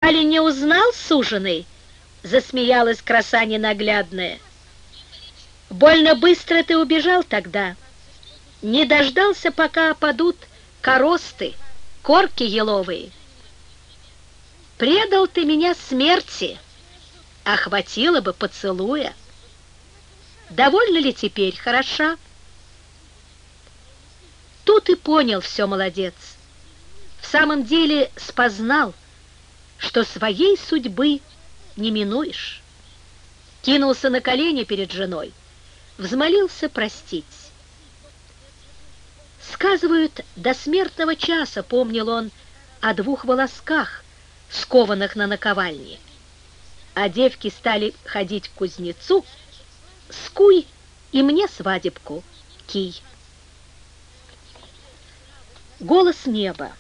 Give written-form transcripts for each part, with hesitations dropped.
Али не узнал, суженый?» — засмеялась краса ненаглядная. «Больно быстро ты убежал тогда. Не дождался, пока опадут коросты, корки еловые. Предал ты меня смерти, а хватило бы поцелуя. Довольна ли теперь, хороша?» Тут и понял все молодец. В самом деле спознал, что своей судьбы не минуешь. Кинулся на колени перед женой, взмолился простить. Сказывают, до смертного часа помнил он о 2 волосках, скованных на наковальне. А девки стали ходить к кузнецу: «Скуй и мне свадебку, кий». Голос неба.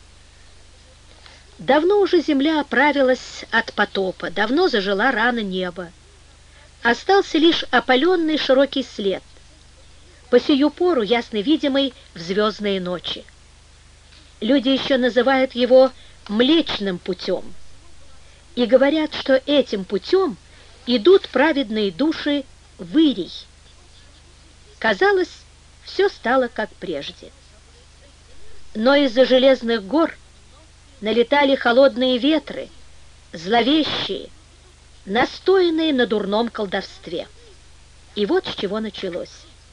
Давно уже земля оправилась от потопа, давно зажила рана неба. Остался лишь опаленный широкий след, по сию пору ясно видимый в звездные ночи. Люди еще называют его Млечным путем и говорят, что этим путем идут праведные души в Ирий. Казалось, все стало как прежде. Но из-за железных гор налетали холодные ветры, зловещие, настоянные на дурном колдовстве. И вот с чего началось.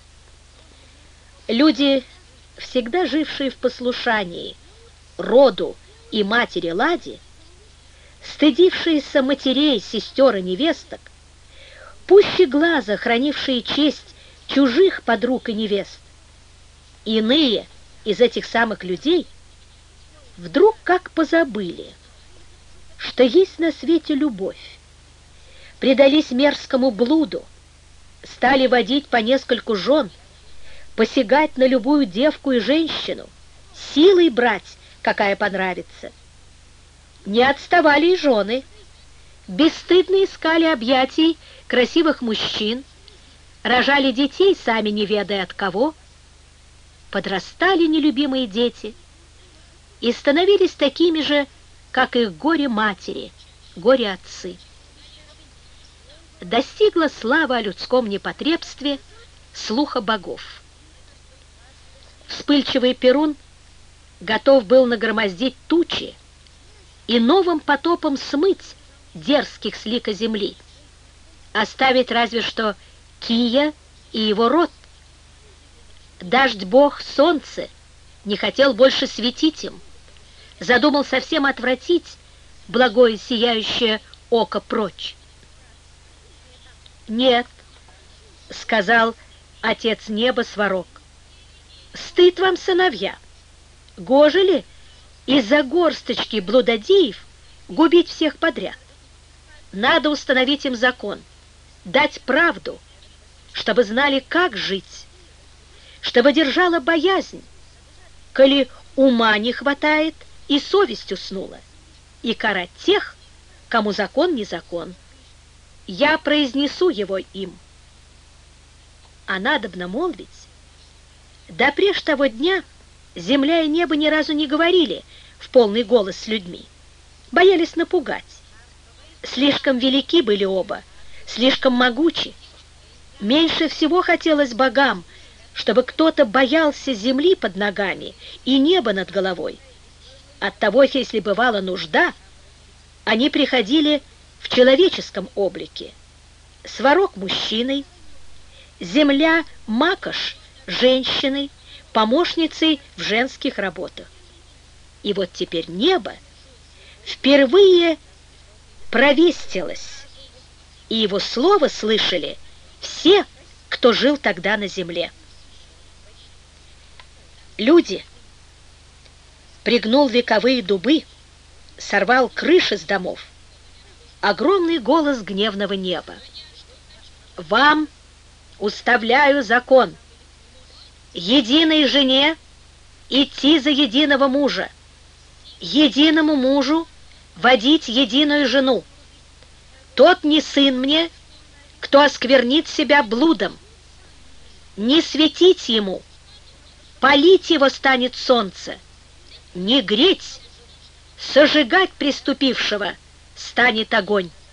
Люди, всегда жившие в послушании роду и матери Ладе, стыдившиеся матерей, сестер и невесток, пуще глаза хранившие честь чужих подруг и невест, иные из этих самых людей вдруг как позабыли, что есть на свете любовь, предались мерзкому блуду, стали водить по нескольку жен, посягать на любую девку и женщину, силой брать, какая понравится. Не отставали и жены, бесстыдно искали объятий красивых мужчин, рожали детей, сами не ведая от кого, подрастали нелюбимые дети и становились такими же, как их горе-матери, горе-отцы. Достигла слава о людском непотребстве слуха богов. Вспыльчивый Перун готов был нагромоздить тучи и новым потопом смыть дерзких с лика земли, оставить разве что Кия и его род. Дождь-бог солнце не хотел больше светить им, задумал совсем отвратить благое сияющее око прочь. «Нет», — сказал отец неба Сварог, — «стыд вам, сыновья! Гоже ли из-за горсточки блудодеев губить всех подряд? Надо установить им закон, дать правду, чтобы знали, как жить, чтобы держала боязнь, коли ума не хватает и совесть уснула, и карать тех, кому закон не закон. Я произнесу его им». А надобно молвить, да преж того дня земля и небо ни разу не говорили в полный голос с людьми, боялись напугать. Слишком велики были оба, слишком могучи. Меньше всего хотелось богам, чтобы кто-то боялся земли под ногами и неба над головой. Оттого, если бывала нужда, они приходили в человеческом облике. Сварог мужчиной, земля Макош женщиной, помощницей в женских работах. И вот теперь небо впервые провестилось, и его слово слышали все, кто жил тогда на земле. Люди, пригнул вековые дубы, сорвал крыши с домов. Огромный голос гневного неба: «Вам уставляю закон. Единой жене идти за единого мужа, единому мужу водить единую жену. Тот не сын мне, кто осквернит себя блудом. Не светить ему, палить его станет солнце, не греть, сожигать преступившего станет огонь.